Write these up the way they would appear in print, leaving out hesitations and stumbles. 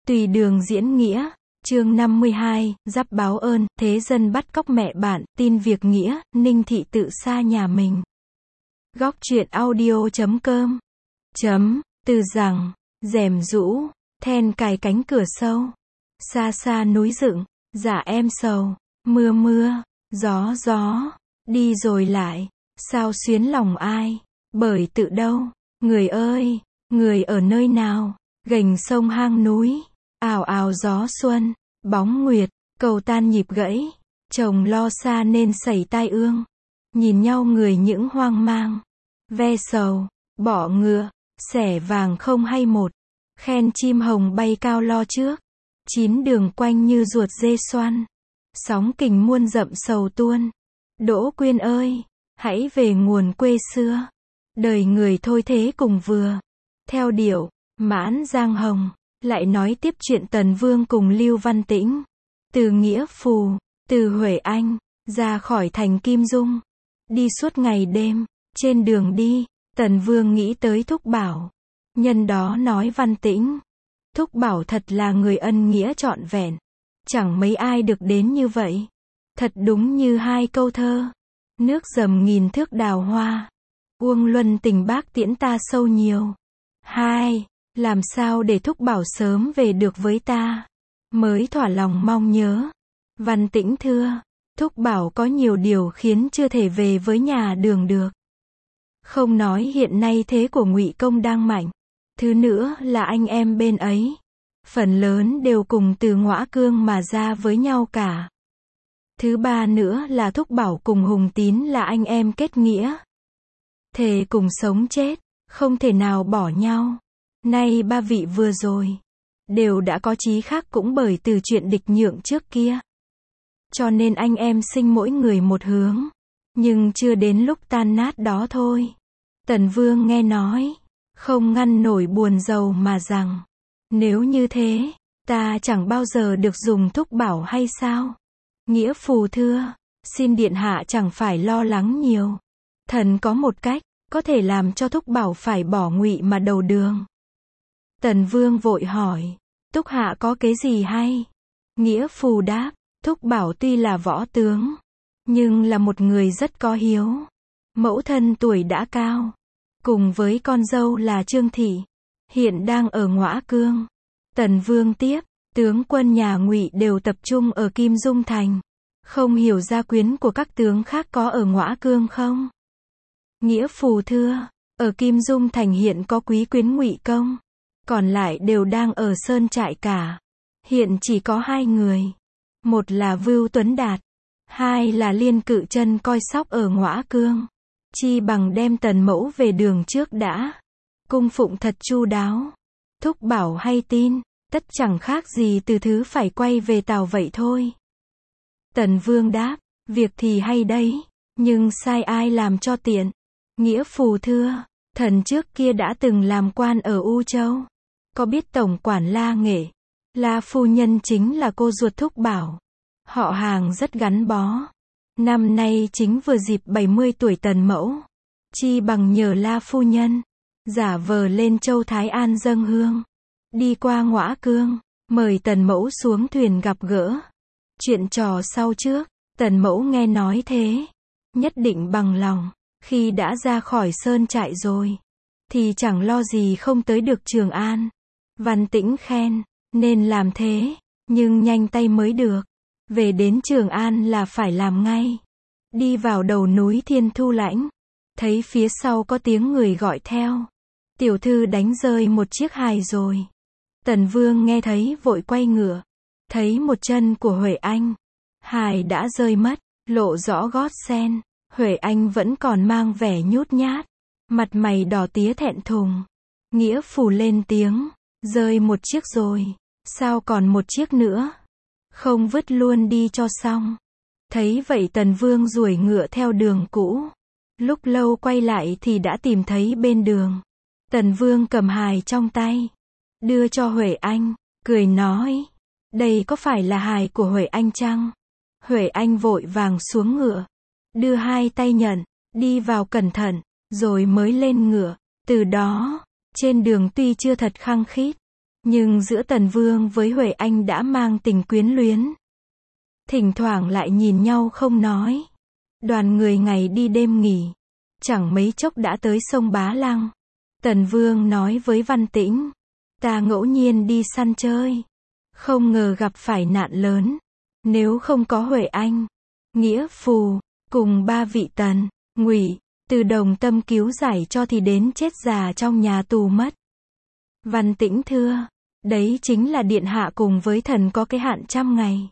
Tùy đường diễn nghĩa, chương 52, giáp báo ơn, thế dân bắt cóc mẹ bạn, tin việc nghĩa, Ninh Thị tự xa nhà mình. Góc truyện audio.com Từ rằng, rèm rũ, then cài cánh cửa sâu. Xa xa núi dựng, dạ em sầu, mưa mưa, gió gió, đi rồi lại, sao xuyến lòng ai, bởi tự đâu, người ơi, người ở nơi nào, gành sông hang núi, ào ào gió xuân, bóng nguyệt, cầu tan nhịp gãy, chồng lo xa nên xảy tai ương, nhìn nhau người những hoang mang, ve sầu, bỏ ngựa, xẻ vàng không hay một, khen chim hồng bay cao lo trước, chín đường quanh như ruột dê xoăn, sóng kình muôn dậm sầu tuôn, Đỗ Quyên ơi, hãy về nguồn quê xưa, đời người thôi thế cùng vừa, theo điệu, Mãn Giang Hồng, lại nói tiếp chuyện Tần Vương cùng Lưu Văn Tĩnh, từ Nghĩa Phù, từ Huệ Anh, ra khỏi thành Kim Dung, đi suốt ngày đêm, trên đường đi, Tần Vương nghĩ tới Thúc Bảo, nhân đó nói Văn Tĩnh, Thúc Bảo thật là người ân nghĩa trọn vẹn, chẳng mấy ai được đến như vậy, thật đúng như hai câu thơ, nước dầm nghìn thước đào hoa, Uông Luân tình bác tiễn ta sâu nhiều, hai, làm sao để Thúc Bảo sớm về được với ta, mới thỏa lòng mong nhớ, Văn Tĩnh thưa, Thúc Bảo có nhiều điều khiến chưa thể về với nhà Đường được. Không nói hiện nay thế của Ngụy Công đang mạnh, thứ nữa là anh em bên ấy, phần lớn đều cùng từ Ngõa Cương mà ra với nhau cả. Thứ ba nữa là Thúc Bảo cùng Hùng Tín là anh em kết nghĩa, thề cùng sống chết, không thể nào bỏ nhau. Nay ba vị vừa rồi, đều đã có chí khác cũng bởi từ chuyện địch nhượng trước kia. Cho nên anh em sinh mỗi người một hướng, nhưng chưa đến lúc tan nát đó thôi. Tần Vương nghe nói, không ngăn nổi buồn rầu mà rằng, nếu như thế, ta chẳng bao giờ được dùng Thúc Bảo hay sao? Nghĩa Phù thưa, xin điện hạ chẳng phải lo lắng nhiều. Thần có một cách, có thể làm cho Thúc Bảo phải bỏ Ngụy mà đầu đường. Tần Vương vội hỏi, Thúc hạ có kế gì hay? Nghĩa Phù đáp, Thúc Bảo tuy là võ tướng, nhưng là một người rất có hiếu. Mẫu thân tuổi đã cao, cùng với con dâu là Trương Thị, hiện đang ở Ngõa Cương. Tần Vương tiếp, tướng quân nhà Ngụy đều tập trung ở Kim Dung Thành. Không hiểu gia quyến của các tướng khác có ở Ngõa Cương không? Nghĩa Phù thưa, ở Kim Dung Thành hiện có quý quyến Ngụy Công, còn lại đều đang ở sơn trại cả. Hiện chỉ có hai người, một là Vưu Tuấn Đạt, hai là Liên Cự Chân coi sóc ở Ngõa Cương. Chi bằng đem Tần mẫu về đường trước đã, cung phụng thật chu đáo. Thúc Bảo hay tin, tất chẳng khác gì từ thứ phải quay về Tào vậy thôi. Tần Vương đáp, việc thì hay đấy, nhưng sai ai làm cho tiện. Nghĩa Phù thưa, thần trước kia đã từng làm quan ở U Châu, có biết tổng quản La Nghệ, La phu nhân chính là cô ruột Thúc Bảo, họ hàng rất gắn bó. Năm nay chính vừa dịp 70 tuổi Tần mẫu, chi bằng nhờ La phu nhân, giả vờ lên Châu Thái An dâng hương, đi qua Ngõa Cương, mời Tần mẫu xuống thuyền gặp gỡ. Chuyện trò sau trước, Tần mẫu nghe nói thế, nhất định bằng lòng, khi đã ra khỏi sơn trại rồi, thì chẳng lo gì không tới được Trường An. Văn Tĩnh khen, nên làm thế, nhưng nhanh tay mới được. Về đến Trường An là phải làm ngay. Đi vào đầu núi Thiên Thu Lãnh, thấy phía sau có tiếng người gọi theo. Tiểu thư đánh rơi một chiếc hài rồi. Tần Vương nghe thấy vội quay ngựa, thấy một chân của Huệ Anh, hài đã rơi mất, lộ rõ gót sen. Huệ Anh vẫn còn mang vẻ nhút nhát, mặt mày đỏ tía thẹn thùng. Nghĩa Phù lên tiếng, rơi một chiếc rồi, sao còn một chiếc nữa? Không vứt luôn đi cho xong. Thấy vậy Tần Vương duỗi ngựa theo đường cũ. Lúc lâu quay lại thì đã tìm thấy bên đường. Tần Vương cầm hài trong tay, đưa cho Huệ Anh, cười nói, đây có phải là hài của Huệ Anh chăng? Huệ Anh vội vàng xuống ngựa, đưa hai tay nhận, đi vào cẩn thận, rồi mới lên ngựa. Từ đó, trên đường tuy chưa thật khăng khít, Nhưng giữa Tần Vương với Huệ Anh đã mang tình quyến luyến. Thỉnh thoảng lại nhìn nhau không nói. Đoàn người ngày đi đêm nghỉ. Chẳng mấy chốc đã tới sông Bá Lăng. Tần Vương nói với Văn Tĩnh. Ta ngẫu nhiên đi săn chơi. Không ngờ gặp phải nạn lớn. Nếu không có Huệ Anh, Nghĩa Phù, cùng 3 vị Tần, Ngụy, Từ đồng tâm cứu giải cho thì đến chết già trong nhà tù mất. Văn Tĩnh thưa. Đấy chính là điện hạ cùng với thần có cái hạn 100 ngày.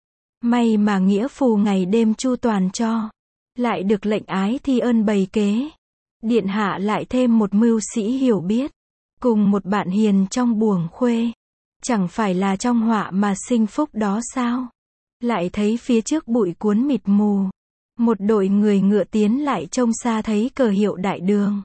May mà Nghĩa Phù ngày đêm chu toàn cho. Lại được lệnh ái thi ơn bày kế. Điện hạ lại thêm một mưu sĩ hiểu biết. Cùng một bạn hiền trong buồng khuê. Chẳng phải là trong họa mà sinh phúc đó sao? Lại thấy phía trước bụi cuốn mịt mù. Một đội người ngựa tiến lại trông xa thấy cờ hiệu đại đường.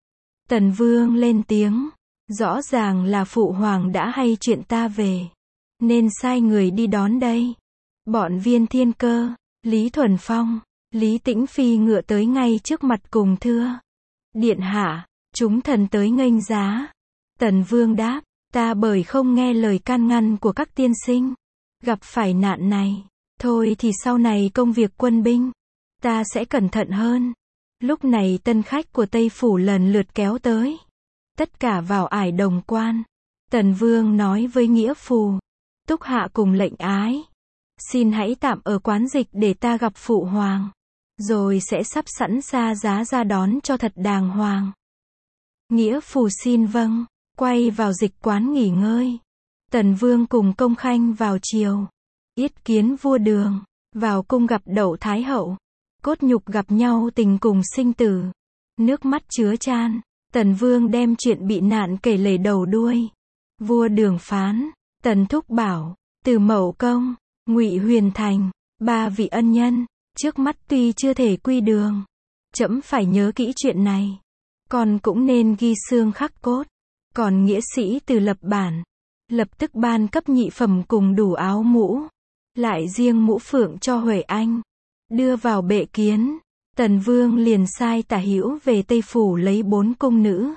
Tần Vương lên tiếng. Rõ ràng là phụ hoàng đã hay chuyện ta về. Nên sai người đi đón đây. Bọn Viên Thiên Cơ, Lý Thuần Phong, Lý Tĩnh phi ngựa tới ngay trước mặt cùng thưa. Điện hạ, chúng thần tới nghênh giá. Tần Vương đáp. Ta bởi không nghe lời can ngăn của các tiên sinh. Gặp phải nạn này. Thôi thì sau này công việc quân binh. Ta sẽ cẩn thận hơn. Lúc này tân khách của Tây Phủ lần lượt kéo tới. Tất cả vào ải đồng quan. Tần Vương nói với Nghĩa Phù. Túc hạ cùng lệnh ái. Xin hãy tạm ở quán dịch để ta gặp phụ hoàng. Rồi sẽ sắp sẵn ra giá ra đón cho thật đàng hoàng. Nghĩa Phù xin vâng. Quay vào dịch quán nghỉ ngơi. Tần Vương cùng Công Khanh vào chiều. Yết kiến vua Đường. Vào cung gặp Đậu Thái Hậu. Cốt nhục gặp nhau tình cùng sinh tử. Nước mắt chứa chan. Tần Vương đem chuyện bị nạn kể lể đầu đuôi. Vua Đường phán. Tần Thúc bảo. Từ Mậu Công, Ngụy Huyền Thành, 3 vị ân nhân. Trước mắt tuy chưa thể quy đường. Trẫm phải nhớ kỹ chuyện này. Còn cũng nên ghi xương khắc cốt. Còn nghĩa sĩ Từ lập bản. Lập tức ban cấp nhị phẩm cùng đủ áo mũ. Lại riêng mũ phượng cho Huệ Anh. Đưa vào bệ kiến. Tần Vương liền sai Tả Hữu về Tây Phủ lấy 4 cung nữ.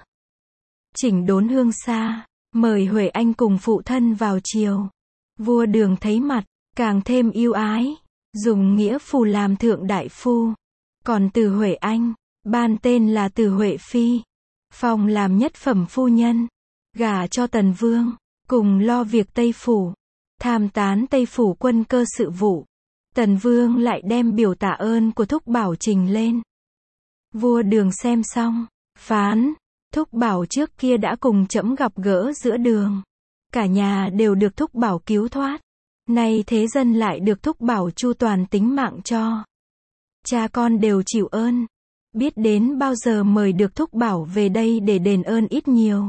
Chỉnh đốn hương xa. Mời Huệ Anh cùng phụ thân vào triều. Vua Đường thấy mặt. Càng thêm yêu ái. Dùng Nghĩa Phù làm thượng đại phu. Còn Từ Huệ Anh. Ban tên là Từ Huệ Phi. Phong làm nhất phẩm phu nhân. Gả cho Tần Vương. Cùng lo việc Tây Phủ. Tham tán Tây Phủ quân cơ sự vụ. Tần Vương lại đem biểu tạ ơn của Thúc Bảo trình lên. Vua Đường xem xong. Phán. Thúc Bảo trước kia đã cùng trẫm gặp gỡ giữa đường. Cả nhà đều được Thúc Bảo cứu thoát. Nay thế dân lại được Thúc Bảo chu toàn tính mạng cho. Cha con đều chịu ơn. Biết đến bao giờ mời được Thúc Bảo về đây để đền ơn ít nhiều.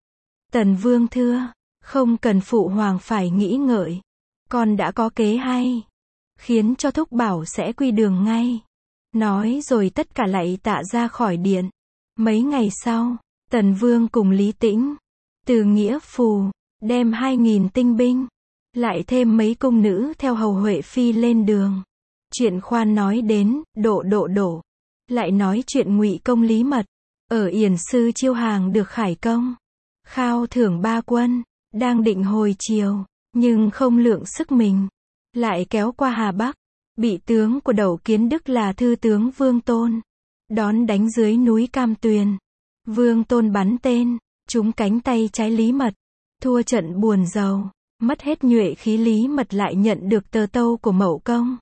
Tần Vương thưa. Không cần phụ hoàng phải nghĩ ngợi. Con đã có kế hay. Khiến cho Thúc Bảo sẽ quy đường ngay. Nói rồi tất cả lại tạ ra khỏi điện. Mấy ngày sau, Tần Vương cùng Lý Tĩnh, Từ Nghĩa Phù, đem 2.000 tinh binh. Lại thêm mấy cung nữ theo hầu Huệ Phi lên đường. Chuyện khoan nói đến, đổ. Lại nói chuyện Ngụy Công Lý Mật. Ở Yển Sư chiêu hàng được khải công. Khao thưởng 3 quân. Đang định hồi chiều. Nhưng không lượng sức mình. Lại kéo qua Hà Bắc. Bị tướng của Đậu Kiến Đức là Thư tướng Vương Tôn. Đón đánh dưới núi Cam Tuyền. Vương Tôn bắn tên. Trúng cánh tay trái Lý Mật. Thua trận buồn rầu. Mất hết nhuệ khí. Lý Mật lại nhận được tờ tâu của Mậu Công.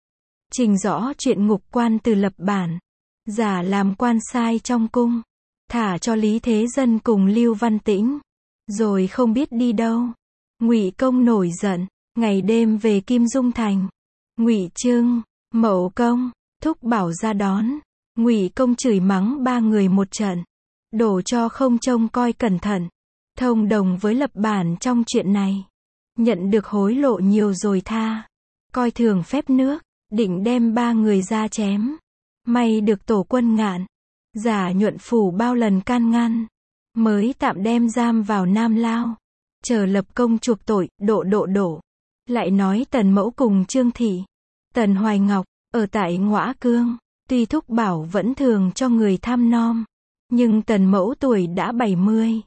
Trình rõ chuyện ngục quan Từ lập bản. Giả làm quan sai trong cung. Thả cho Lý Thế Dân cùng Lưu Văn Tĩnh. Rồi không biết đi đâu. Ngụy Công nổi giận. Ngày đêm về Kim Dung Thành. Ngụy Trưng, Mậu Công, Thúc Bảo ra đón. Ngụy Công chửi mắng 3 người một trận. Đổ cho không trông coi cẩn thận. Thông đồng với lập bản trong chuyện này. Nhận được hối lộ nhiều rồi tha. Coi thường phép nước. Định đem 3 người ra chém. May được tổ quân Ngạn. Giả Nhuận Phủ bao lần can ngăn. Mới tạm đem giam vào Nam Lao. Chờ lập công chuộc tội, đổ. Lại nói Tần Mẫu cùng Trương Thị, Tần Hoài Ngọc, ở tại Ngõa Cương. Tuy Thúc Bảo vẫn thường cho người thăm nom. Nhưng Tần Mẫu tuổi đã 70.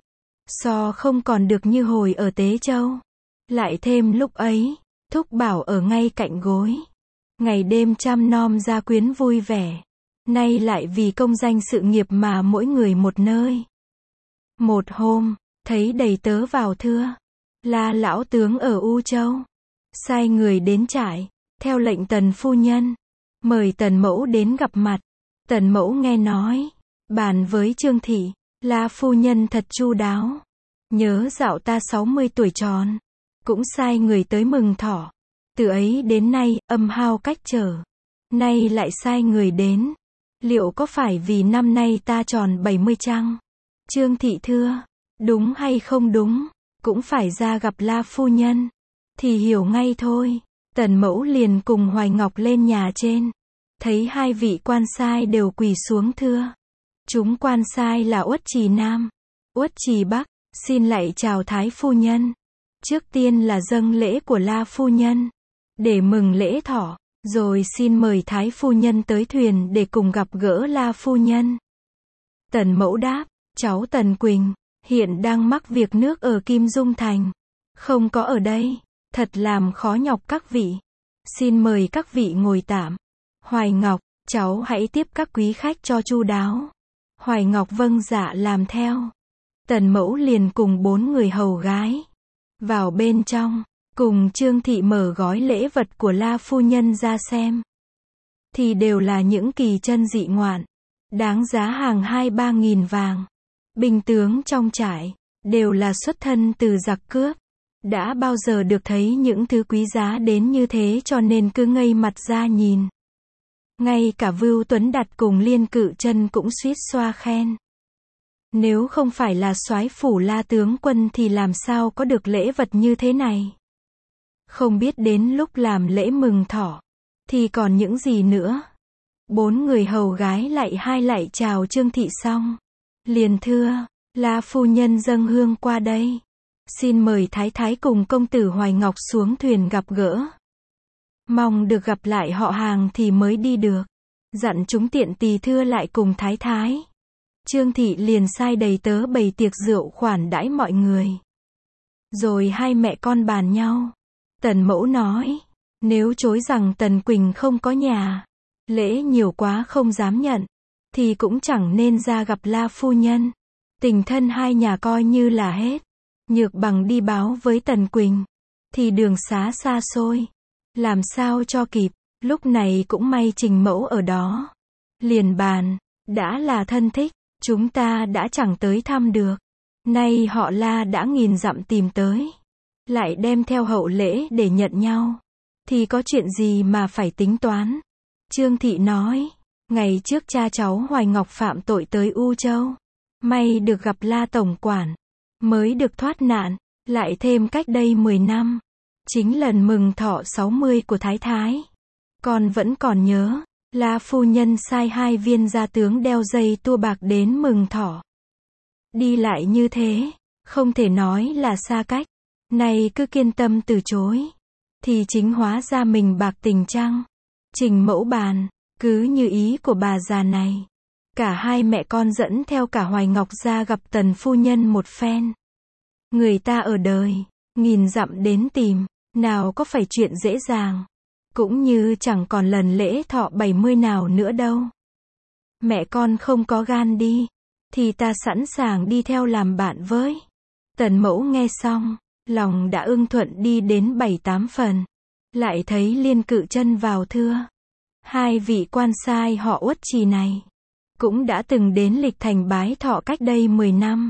So không còn được như hồi ở Tế Châu. Lại thêm lúc ấy, Thúc Bảo ở ngay cạnh gối. Ngày đêm chăm nom gia quyến vui vẻ. Nay lại vì công danh sự nghiệp mà mỗi người một nơi. Một hôm, thấy đầy tớ vào thưa. Là lão tướng ở U Châu. Sai người đến trại, theo lệnh Tần phu nhân. Mời Tần mẫu đến gặp mặt. Tần mẫu nghe nói, bàn với Trương thị, là phu nhân thật chu đáo. Nhớ dạo ta 60 tuổi tròn. Cũng sai người tới mừng thọ. Từ ấy đến nay, âm hao cách trở. Nay lại sai người đến. Liệu có phải vì năm nay ta tròn 70 chăng? Trương thị thưa, đúng hay không đúng, cũng phải ra gặp La phu nhân. Thì hiểu ngay thôi. Tần mẫu liền cùng Hoài Ngọc lên nhà trên. Thấy hai vị quan sai đều quỳ xuống thưa. Chúng quan sai là Uất Trì Nam, Uất Trì Bắc, xin lạy chào Thái phu nhân. Trước tiên là dâng lễ của La phu nhân, để mừng lễ thọ, rồi xin mời Thái phu nhân tới thuyền để cùng gặp gỡ La phu nhân. Tần mẫu đáp, cháu Tần Quỳnh, hiện đang mắc việc nước ở Kim Dung Thành. Không có ở đây, thật làm khó nhọc các vị. Xin mời các vị ngồi tạm. Hoài Ngọc, cháu hãy tiếp các quý khách cho chu đáo. Hoài Ngọc vâng dạ làm theo. Tần mẫu liền cùng 4 người hầu gái vào bên trong, cùng Trương thị mở gói lễ vật của La phu nhân ra xem. Thì đều là những kỳ chân dị ngoạn, đáng giá hàng 2-3 nghìn vàng. Binh tướng trong trại, đều là xuất thân từ giặc cướp. Đã bao giờ được thấy những thứ quý giá đến như thế cho nên cứ ngây mặt ra nhìn. Ngay cả Vưu Tuấn Đạt cùng Liên Cự Chân cũng suýt xoa khen. Nếu không phải là soái phủ La tướng quân thì làm sao có được lễ vật như thế này. Không biết đến lúc làm lễ mừng thọ, thì còn những gì nữa. 4 người hầu gái lạy chào Trương thị xong. Liền thưa, La phu nhân dâng hương qua đây. Xin mời Thái Thái cùng công tử Hoài Ngọc xuống thuyền gặp gỡ. Mong được gặp lại họ hàng thì mới đi được. Dặn chúng tiện tỳ thưa lại cùng Thái Thái. Trương thị liền sai đầy tớ bày tiệc rượu khoản đãi mọi người. Rồi hai mẹ con bàn nhau. Tần mẫu nói, nếu chối rằng Tần Quỳnh không có nhà, lễ nhiều quá không dám nhận, thì cũng chẳng nên ra gặp La phu nhân. Tình thân hai nhà coi như là hết. Nhược bằng đi báo với Tần Quỳnh, thì đường xá xa xôi, làm sao cho kịp. Lúc này cũng may Trình mẫu ở đó. Liền bàn, đã là thân thích, chúng ta đã chẳng tới thăm được. Nay họ La đã nghìn dặm tìm tới, lại đem theo hậu lễ để nhận nhau, thì có chuyện gì mà phải tính toán. Trương thị nói, ngày trước cha cháu Hoài Ngọc phạm tội tới U Châu, may được gặp La tổng quản, mới được thoát nạn. Lại thêm cách đây 10 năm, chính lần mừng thọ 60 của Thái Thái. Con vẫn còn nhớ, La phu nhân sai 2 viên gia tướng đeo dây tua bạc đến mừng thọ. Đi lại như thế, không thể nói là xa cách. Nay cứ kiên tâm từ chối, thì chính hóa ra mình bạc tình chăng? Trình mẫu bàn, cứ như ý của bà già này. Cả hai mẹ con dẫn theo cả Hoài Ngọc ra gặp Tần phu nhân một phen. Người ta ở đời, nghìn dặm đến tìm, nào có phải chuyện dễ dàng. Cũng như chẳng còn lần lễ thọ 70 nào nữa đâu. Mẹ con không có gan đi, thì ta sẵn sàng đi theo làm bạn với. Tần mẫu nghe xong, lòng đã ưng thuận đi đến 7-8 phần. Lại thấy Liên Cự Chân vào thưa. Hai vị quan sai họ Uất Trì này, cũng đã từng đến Lịch Thành bái thọ cách đây 10 năm.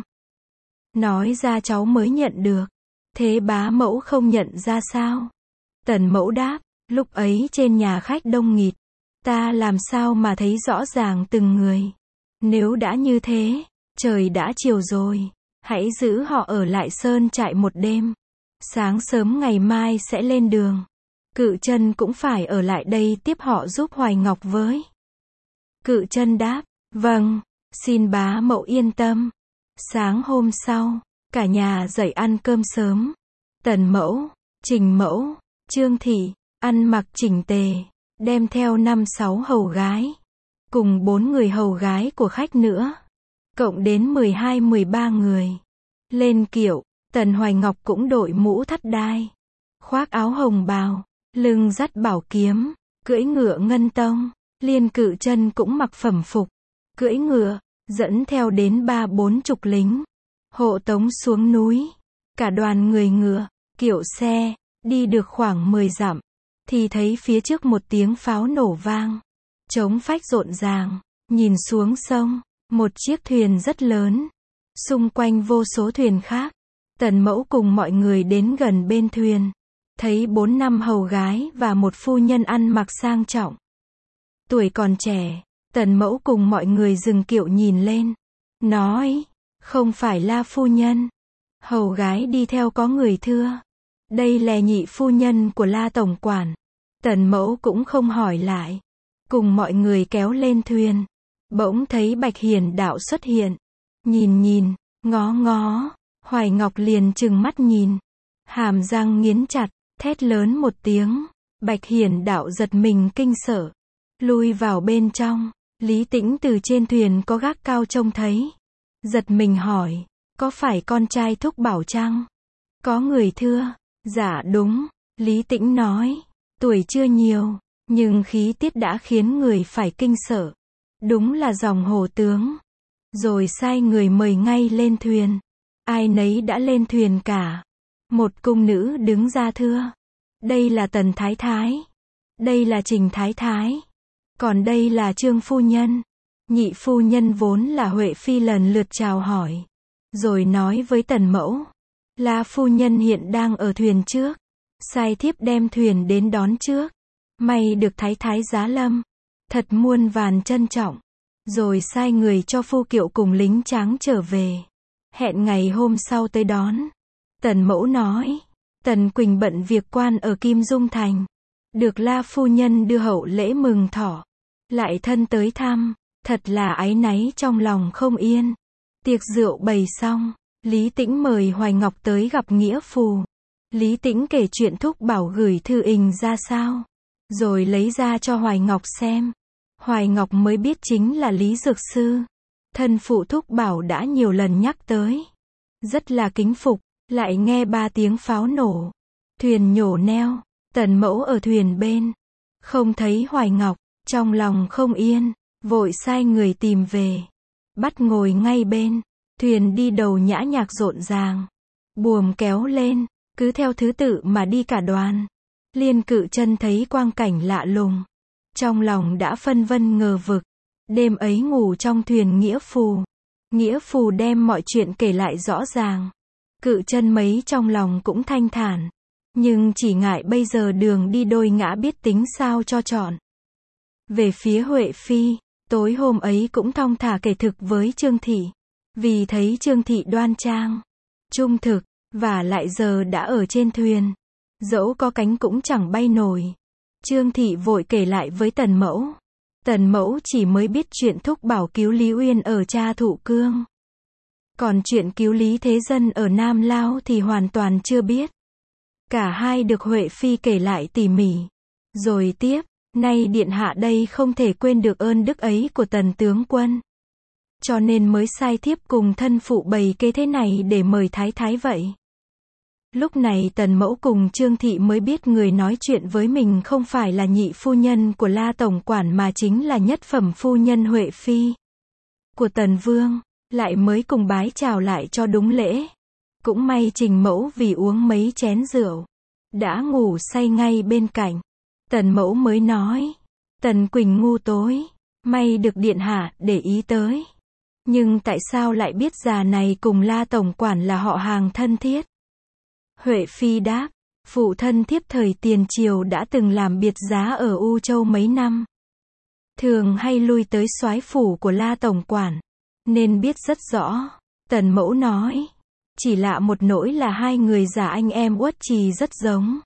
Nói ra cháu mới nhận được. Thế bá mẫu không nhận ra sao? Tần mẫu đáp, lúc ấy trên nhà khách đông nghịt, ta làm sao mà thấy rõ ràng từng người. Nếu đã như thế, trời đã chiều rồi, hãy giữ họ ở lại sơn trại một đêm. Sáng sớm ngày mai sẽ lên đường. Cự Chân cũng phải ở lại đây tiếp họ giúp Hoài Ngọc với. Cự Chân đáp, vâng, xin bá mẫu yên tâm. Sáng hôm sau, cả nhà dậy ăn cơm sớm. Tần mẫu, Trình mẫu, Trương thị, ăn mặc chỉnh tề, đem theo 5-6 hầu gái, cùng 4 người hầu gái của khách nữa. Cộng đến 12-13 người. Lên kiệu, Tần Hoài Ngọc cũng đội mũ thắt đai, khoác áo hồng bào, lưng dắt bảo kiếm, cưỡi ngựa ngân tông. Liên Cự Chân cũng mặc phẩm phục, cưỡi ngựa, dẫn theo đến 30-40 lính, hộ tống xuống núi. Cả đoàn người ngựa, kiệu xe, đi được khoảng 10 dặm, thì thấy phía trước một tiếng pháo nổ vang, trống phách rộn ràng. Nhìn xuống sông, một chiếc thuyền rất lớn, xung quanh vô số thuyền khác. Tần Mẫu cùng mọi người đến gần bên thuyền, thấy 4-5 hầu gái và một phu nhân ăn mặc sang trọng. Tuổi còn trẻ, Tần Mẫu cùng mọi người dừng kiệu nhìn lên, nói, không phải La phu nhân. Hầu gái đi theo có người thưa, đây là nhị phu nhân của La tổng quản. Tần Mẫu cũng không hỏi lại, cùng mọi người kéo lên thuyền. Bỗng thấy Bạch Hiển đạo xuất hiện, nhìn, ngó ngó, Hoài Ngọc liền trừng mắt nhìn, hàm răng nghiến chặt, thét lớn một tiếng. Bạch Hiển đạo giật mình kinh sợ, lui vào bên trong. Lý Tĩnh từ trên thuyền có gác cao trông thấy, giật mình hỏi, có phải con trai Thúc Bảo chăng? Có người thưa, dạ đúng. Lý Tĩnh nói, tuổi chưa nhiều, nhưng khí tiết đã khiến người phải kinh sợ. Đúng là dòng hổ tướng. Rồi sai người mời ngay lên thuyền. Ai nấy đã lên thuyền cả. Một cung nữ đứng ra thưa, đây là Tần Thái Thái, đây là Trình Thái Thái, còn đây là Trương phu nhân. Nhị phu nhân vốn là Huệ Phi lần lượt chào hỏi, rồi nói với Tần Mẫu, La phu nhân hiện đang ở thuyền trước, sai thiếp đem thuyền đến đón trước. May được Thái Thái giá lâm, thật muôn vàn trân trọng. Rồi sai người cho phu kiệu cùng lính tráng trở về, hẹn ngày hôm sau tới đón. Tần Mẫu nói, Tần Quỳnh bận việc quan ở Kim Dung Thành, được La phu nhân đưa hậu lễ mừng thọ, lại thân tới thăm, thật là áy náy trong lòng không yên. Tiệc rượu bày xong, Lý Tĩnh mời Hoài Ngọc tới gặp nghĩa phù. Lý Tĩnh kể chuyện Thúc Bảo gửi thư ình ra sao, rồi lấy ra cho Hoài Ngọc xem. Hoài Ngọc mới biết chính là Lý Dược Sư. Thân phụ Thúc Bảo đã nhiều lần nhắc tới, rất là kính phục. Lại nghe 3 tiếng pháo nổ, thuyền nhổ neo. Tần Mẫu ở thuyền bên, không thấy Hoài Ngọc, trong lòng không yên, vội sai người tìm về, bắt ngồi ngay bên. Thuyền đi đầu nhã nhạc rộn ràng, buồm kéo lên, cứ theo thứ tự mà đi cả đoàn. Liên Cự Chân thấy quang cảnh lạ lùng, trong lòng đã phân vân ngờ vực. Đêm ấy ngủ trong thuyền nghĩa phù. Nghĩa phù đem mọi chuyện kể lại rõ ràng. Cự Chân mấy trong lòng cũng thanh thản, nhưng chỉ ngại bây giờ đường đi đôi ngã biết tính sao cho chọn. Về phía Huệ Phi, tối hôm ấy cũng thong thả kể thực với Trương Thị, vì thấy Trương Thị đoan trang, trung thực, và lại giờ đã ở trên thuyền, dẫu có cánh cũng chẳng bay nổi. Trương Thị vội kể lại với Tần Mẫu. Tần Mẫu chỉ mới biết chuyện Thúc Bảo cứu Lý Uyên ở Cha Thụ Cương, còn chuyện cứu Lý Thế Dân ở Nam Lao thì hoàn toàn chưa biết. Cả hai được Huệ Phi kể lại tỉ mỉ. Rồi tiếp, nay điện hạ đây không thể quên được ơn đức ấy của Tần tướng quân, cho nên mới sai thiếp cùng thân phụ bày kế thế này để mời Thái Thái vậy. Lúc này Tần Mẫu cùng Trương Thị mới biết người nói chuyện với mình không phải là nhị phu nhân của La tổng quản mà chính là nhất phẩm phu nhân Huệ Phi của Tần Vương. Lại mới cùng bái chào lại cho đúng lễ. Cũng may Trình Mẫu vì uống mấy chén rượu, đã ngủ say ngay bên cạnh. Tần Mẫu mới nói, Tần Quỳnh ngu tối, may được điện hạ để ý tới. Nhưng tại sao lại biết già này cùng La tổng quản là họ hàng thân thiết? Huệ Phi đáp, phụ thân thiếp thời tiền triều đã từng làm biệt giá ở U Châu mấy năm, thường hay lui tới soái phủ của La tổng quản, nên biết rất rõ. Tần Mẫu nói, chỉ lạ một nỗi là hai người già anh em Uất Trì rất giống.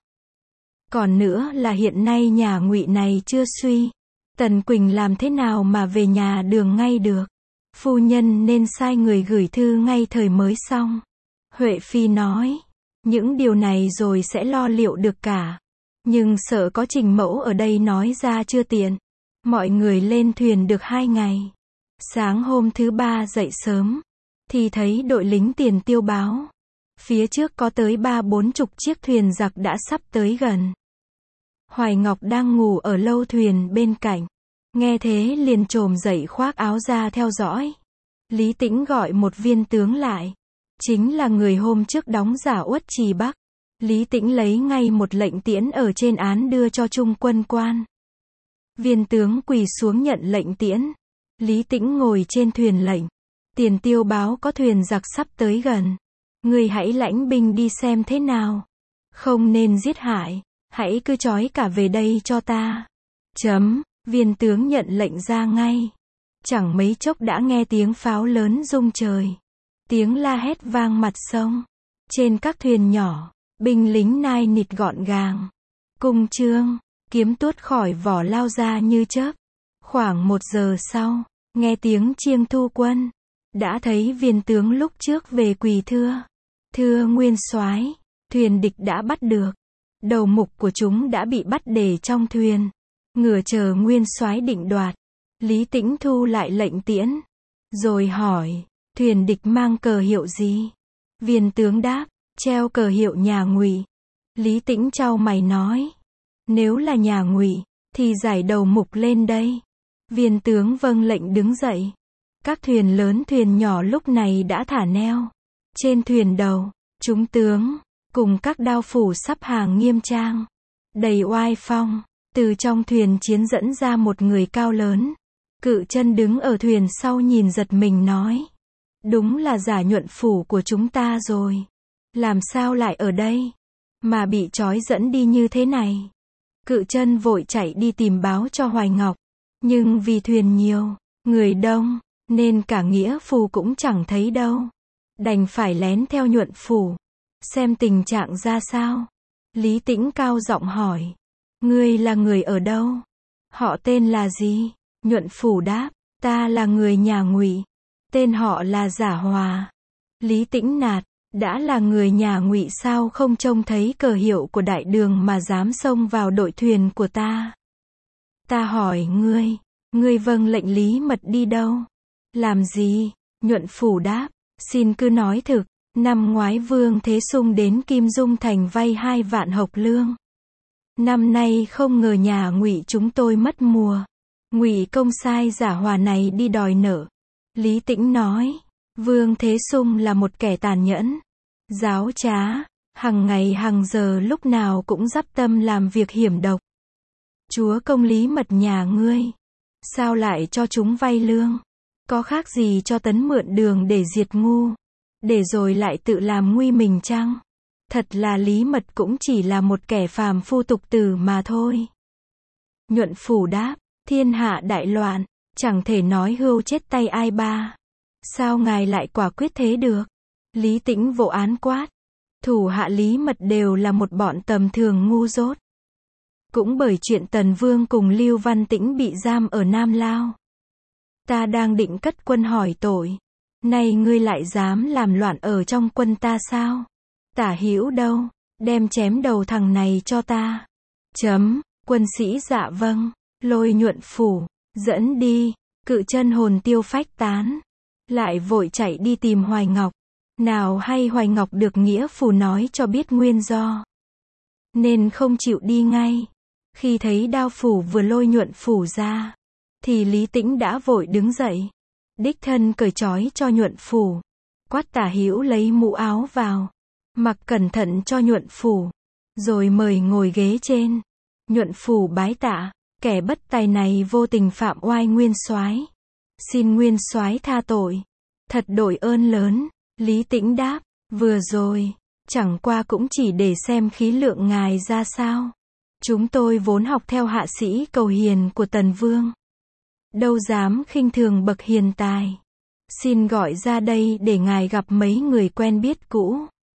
Còn nữa là hiện nay nhà Ngụy này chưa suy, Tần Quỳnh làm thế nào mà về nhà Đường ngay được? Phu nhân nên sai người gửi thư ngay thời mới xong. Huệ Phi nói, những điều này rồi sẽ lo liệu được cả, nhưng sợ có Trình Mẫu ở đây nói ra chưa tiện. Mọi người lên thuyền được 2 ngày. Sáng hôm thứ 3 dậy sớm, thì thấy đội lính tiền tiêu báo. Phía trước có tới 30-40 chiếc thuyền giặc đã sắp tới gần. Hoài Ngọc đang ngủ ở lâu thuyền bên cạnh. Nghe thế liền chồm dậy khoác áo ra theo dõi. Lý Tĩnh gọi một viên tướng lại. Chính là người hôm trước đóng giả Uất Trì Bắc. Lý Tĩnh lấy ngay một lệnh tiễn ở trên án đưa cho trung quân quan. Viên tướng quỳ xuống nhận lệnh tiễn. Lý Tĩnh ngồi trên thuyền lệnh. Tiền tiêu báo có thuyền giặc sắp tới gần. Ngươi hãy lãnh binh đi xem thế nào. Không nên giết hại. Hãy cứ trói cả về đây cho ta. Viên tướng nhận lệnh ra ngay. Chẳng mấy chốc đã nghe tiếng pháo lớn rung trời. Tiếng la hét vang mặt sông. Trên các thuyền nhỏ, binh lính nai nịt gọn gàng. Cung trương, kiếm tuốt khỏi vỏ lao ra như chớp. Khoảng 1 giờ sau, nghe tiếng chiêng thu quân. Đã thấy viên tướng lúc trước về quỳ thưa. Thưa nguyên soái, thuyền địch đã bắt được. Đầu mục của chúng đã bị bắt để trong thuyền. Ngửa chờ nguyên soái định đoạt. Lý Tĩnh thu lại lệnh tiễn. Rồi hỏi, thuyền địch mang cờ hiệu gì? Viên tướng đáp, treo cờ hiệu nhà Ngụy. Lý Tĩnh chau mày nói, nếu là nhà Ngụy, thì giải đầu mục lên đây. Viên tướng vâng lệnh đứng dậy. Các thuyền lớn thuyền nhỏ lúc này đã thả neo. Trên thuyền đầu, chúng tướng, cùng các đao phủ sắp hàng nghiêm trang. Đầy oai phong, từ trong thuyền chiến dẫn ra một người cao lớn. Cự Chân đứng ở thuyền sau nhìn giật mình nói. Đúng là giả Nhuận phủ của chúng ta rồi. Làm sao lại ở đây? Mà bị trói dẫn đi như thế này. Cự Chân vội chạy đi tìm báo cho Hoài Ngọc. Nhưng vì thuyền nhiều, người đông, nên cả nghĩa phù cũng chẳng thấy đâu. Đành phải lén theo Nhuận phủ. Xem tình trạng ra sao. Lý Tĩnh cao giọng hỏi. Ngươi là người ở đâu? Họ tên là gì? Nhuận phủ đáp. Ta là người nhà Ngụy. Tên họ là Giả Hòa. Lý Tĩnh nạt. Đã là người nhà Ngụy sao không trông thấy cờ hiệu của đại đường mà dám xông vào đội thuyền của ta? Ta hỏi ngươi vâng lệnh Lý Mật đi đâu? Làm gì? Nhuận phủ đáp. Xin cứ nói thực. Năm ngoái Vương Thế Sung đến Kim Dung Thành vay 2 vạn hộc lương. Năm nay không ngờ nhà Ngụy chúng tôi mất mùa. Ngụy công sai Giả Hòa này đi đòi nợ. Lý Tĩnh nói, Vương Thế Sung là một kẻ tàn nhẫn, giáo trá, hằng ngày hằng giờ lúc nào cũng dắp tâm làm việc hiểm độc. Chúa công Lý Mật nhà ngươi, sao lại cho chúng vay lương? Có khác gì cho Tấn mượn đường để diệt ngu, để rồi lại tự làm nguy mình chăng? Thật là Lý Mật cũng chỉ là một kẻ phàm phu tục tử mà thôi. Nhuận phủ đáp, thiên hạ đại loạn, chẳng thể nói hươu chết tay ai ba. Sao ngài lại quả quyết thế được? Lý Tĩnh vỗ án quát. Thủ hạ Lý Mật đều là một bọn tầm thường ngu dốt. Cũng bởi chuyện Tần Vương cùng Lưu Văn Tĩnh bị giam ở Nam Lao. Ta đang định cất quân hỏi tội. Nay ngươi lại dám làm loạn ở trong quân ta sao? Tả Hữu đâu? Đem chém đầu thằng này cho ta. Quân sĩ dạ vâng. Lôi Nhuận phủ. Dẫn đi. Cự Chân hồn tiêu phách tán. Lại vội chạy đi tìm Hoài Ngọc. Nào hay Hoài Ngọc được nghĩa phù nói cho biết nguyên do. Nên không chịu đi ngay. Khi thấy đao phủ vừa lôi Nhuận phủ ra. Thì Lý Tĩnh đã vội đứng dậy. Đích thân cởi trói cho Nhuận phủ. Quát Tả Hữu lấy mũ áo vào. Mặc cẩn thận cho Nhuận phủ. Rồi mời ngồi ghế trên. Nhuận phủ bái tạ. Kẻ bất tài này vô tình phạm oai nguyên soái. Xin nguyên soái tha tội. Thật đội ơn lớn. Lý Tĩnh đáp. Vừa rồi. Chẳng qua cũng chỉ để xem khí lượng ngài ra sao. Chúng tôi vốn học theo hạ sĩ cầu hiền của Tần Vương. Đâu dám khinh thường bậc hiền tài. Xin gọi ra đây để ngài gặp mấy người quen biết cũ.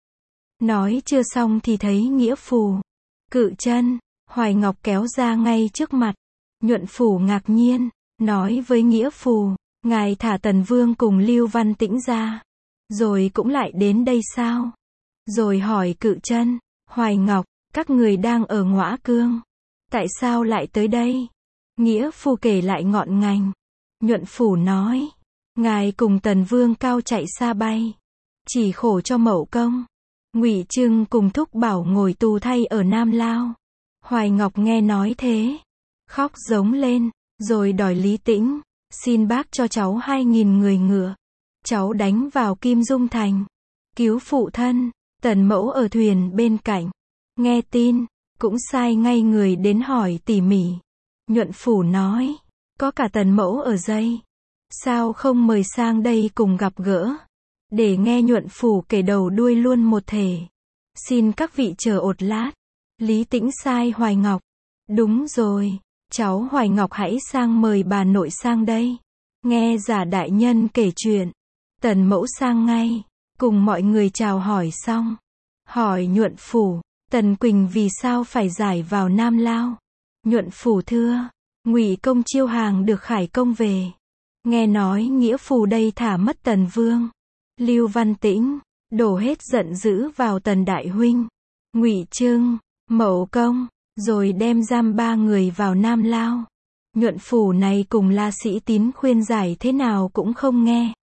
Nói chưa xong thì thấy nghĩa phù. Cự Chân, Hoài Ngọc kéo ra ngay trước mặt. Nhuận phủ ngạc nhiên, nói với nghĩa phù, ngài thả Tần Vương cùng Lưu Văn Tĩnh ra. Rồi cũng lại đến đây sao? Rồi hỏi Cự Chân, Hoài Ngọc, các người đang ở Ngõa Cương. Tại sao lại tới đây? Nghĩa phù kể lại ngọn ngành. Nhuận phủ nói, Ngài cùng Tần Vương cao chạy xa bay. Chỉ khổ cho Mậu Công. Ngụy Trưng cùng Thúc Bảo ngồi tù thay ở Nam Lao. Hoài Ngọc nghe nói thế, khóc giống lên, rồi đòi Lý Tĩnh, xin bác cho cháu 2.000 người ngựa. Cháu đánh vào Kim Dung Thành, cứu phụ thân. Tần Mẫu ở thuyền bên cạnh, nghe tin, cũng sai ngay người đến hỏi tỉ mỉ. Nhuận Phủ nói, có cả Tần Mẫu ở đây, sao không mời sang đây cùng gặp gỡ, để nghe Nhuận Phủ kể đầu đuôi luôn một thể. Xin các vị chờ ột lát. Lý Tĩnh sai Hoài Ngọc, đúng rồi, cháu Hoài Ngọc hãy sang mời bà nội sang đây, nghe giả đại nhân kể chuyện. Tần Mẫu sang ngay, cùng mọi người chào hỏi xong, hỏi Nhuận Phủ, Tần Quỳnh vì sao phải giải vào Nam Lao. Nhuận Phủ thưa, Ngụy Công chiêu hàng được Khải Công về, nghe nói nghĩa Phủ đây thả mất Tần Vương. Lưu Văn Tĩnh đổ hết giận dữ vào Tần đại huynh, Ngụy Trưng, Mậu Công, rồi đem giam 3 người vào Nam Lao. Nhuận Phủ này cùng La Sĩ Tín khuyên giải thế nào cũng không nghe,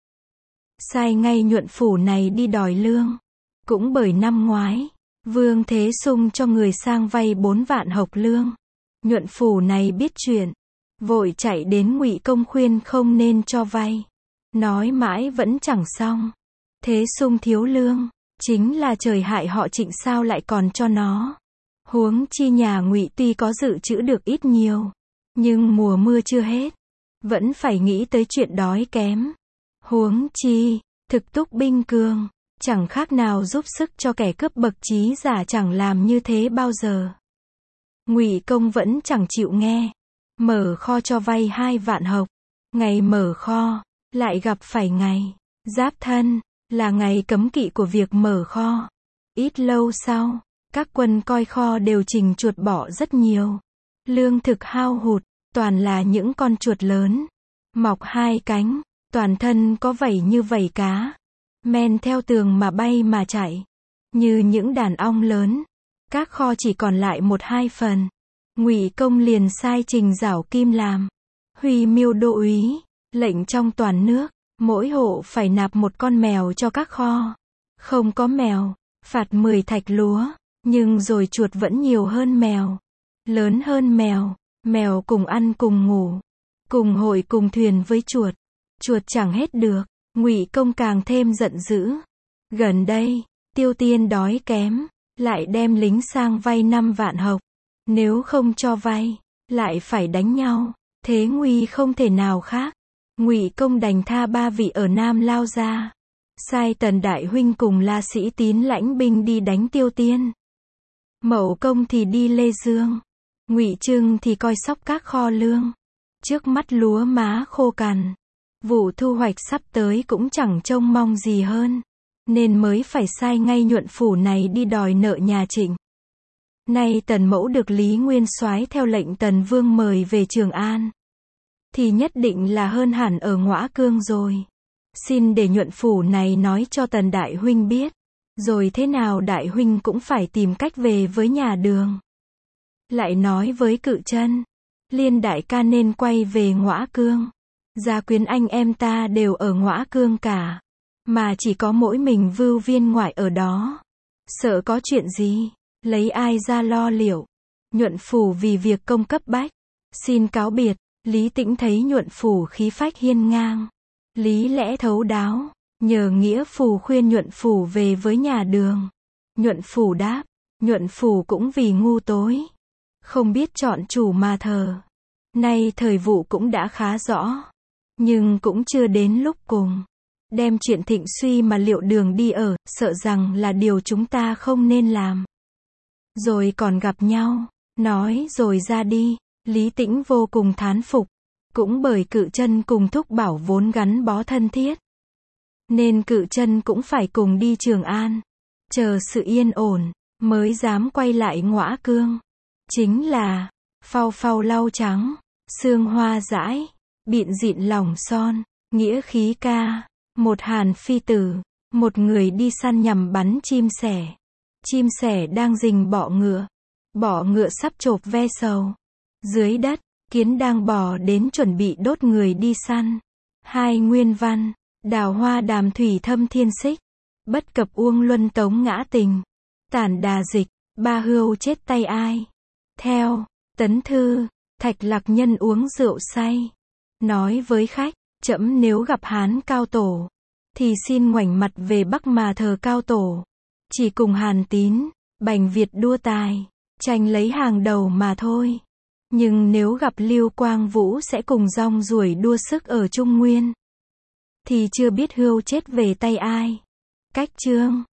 sai ngay Nhuận Phủ này đi đòi lương. Cũng bởi năm ngoái, Vương Thế Sung cho người sang vay 4 vạn hộc lương. Nhuận Phủ này biết chuyện, vội chạy đến Ngụy Công khuyên không nên cho vay. Nói mãi vẫn chẳng xong. Thế Sung thiếu lương, chính là trời hại họ Trịnh sao lại còn cho nó. Huống chi nhà Ngụy tuy có dự trữ được ít nhiều, nhưng mùa mưa chưa hết, vẫn phải nghĩ tới chuyện đói kém. Huống chi, thực túc binh cường, chẳng khác nào giúp sức cho kẻ cướp bậc trí giả chẳng làm như thế bao giờ. Ngụy Công vẫn chẳng chịu nghe, mở kho cho vay 2 vạn hộc. Ngày mở kho, lại gặp phải ngày Giáp Thân, là ngày cấm kỵ của việc mở kho. Ít lâu sau, các quân coi kho đều trình chuột bỏ rất nhiều. Lương thực hao hụt, toàn là những con chuột lớn, mọc 2 cánh, toàn thân có vảy như vảy cá, men theo tường mà bay mà chạy, như những đàn ong lớn. Các kho chỉ còn lại 1-2 phần. Ngụy Công liền sai Trình Giảo Kim làm Huy Miêu đô úy, lệnh trong toàn nước, mỗi hộ phải nạp 1 con mèo cho các kho. Không có mèo, phạt 10 thạch lúa. Nhưng rồi chuột vẫn nhiều hơn mèo, lớn hơn mèo. Mèo cùng ăn cùng ngủ, cùng hội cùng thuyền với chuột. Chuột chẳng hết được. Ngụy Công càng thêm giận dữ. Gần đây, Tiêu Tiên đói kém, lại đem lính sang vay 5 vạn hộc. Nếu không cho vay, lại phải đánh nhau. Thế nguy không thể nào khác. Ngụy Công đành tha 3 vị ở Nam Lao ra, sai Tần đại huynh cùng La Sĩ Tín lãnh binh đi đánh Tiêu Tiên. Mậu Công thì đi Lê Dương, Ngụy Trưng thì coi sóc các kho lương. Trước mắt lúa má khô cằn, vụ thu hoạch sắp tới cũng chẳng trông mong gì hơn, nên mới phải sai ngay Nhuận Phủ này đi đòi nợ nhà Trịnh. Nay Tần Mẫu được Lý Nguyên Soái theo lệnh Tần Vương mời về Trường An, thì nhất định là hơn hẳn ở Ngõa Cương rồi. Xin để Nhuận Phủ này nói cho Tần đại huynh biết, rồi thế nào đại huynh cũng phải tìm cách về với nhà Đường. Lại nói với Cự Chân, Liên đại ca nên quay về Ngõa Cương. Gia quyến anh em ta đều ở Ngõa Cương cả, mà chỉ có mỗi mình Vưu Viên ngoại ở đó. Sợ có chuyện gì, lấy ai ra lo liệu. Nhuận Phủ vì việc công cấp bách, xin cáo biệt. Lý Tĩnh thấy Nhuận Phủ khí phách hiên ngang, lý lẽ thấu đáo, nhờ nghĩa Phủ khuyên Nhuận Phủ về với nhà Đường. Nhuận Phủ đáp, Nhuận Phủ cũng vì ngu tối, không biết chọn chủ mà thờ. Nay thời vụ cũng đã khá rõ, nhưng cũng chưa đến lúc cùng. Đem chuyện Thịnh Suy mà liệu Đường đi ở, sợ rằng là điều chúng ta không nên làm. Rồi còn gặp nhau, nói rồi ra đi. Lý Tĩnh vô cùng thán phục. Cũng bởi Cự Chân cùng Thúc Bảo vốn gắn bó thân thiết, nên Cự Chân cũng phải cùng đi Trường An, chờ sự yên ổn, mới dám quay lại Ngõa Cương. Chính là, phau phau lau trắng, sương hoa dãi, bịn dịn lòng son, nghĩa khí ca. Một Hàn phi tử, một người đi săn nhằm bắn chim sẻ. Chim sẻ đang rình bọ ngựa sắp chộp ve sầu. Dưới đất, kiến đang bò đến chuẩn bị đốt người đi săn. 2 nguyên văn. Đào hoa đàm thủy thâm thiên xích. Bất cập uông luân tống ngã tình. Tản đà dịch. Ba hươu chết tay ai. Theo. Tấn thư. Thạch Lạc nhân uống rượu say. Nói với khách. Trẫm nếu gặp Hán cao tổ. Thì xin ngoảnh mặt về Bắc mà thờ cao tổ. Chỉ cùng Hàn Tín. Bành Việt đua tài. Tranh lấy hàng đầu mà thôi. Nhưng nếu gặp Lưu Quang Vũ sẽ cùng rong ruổi đua sức ở Trung Nguyên. Thì chưa biết hươu chết về tay ai. Cách chương.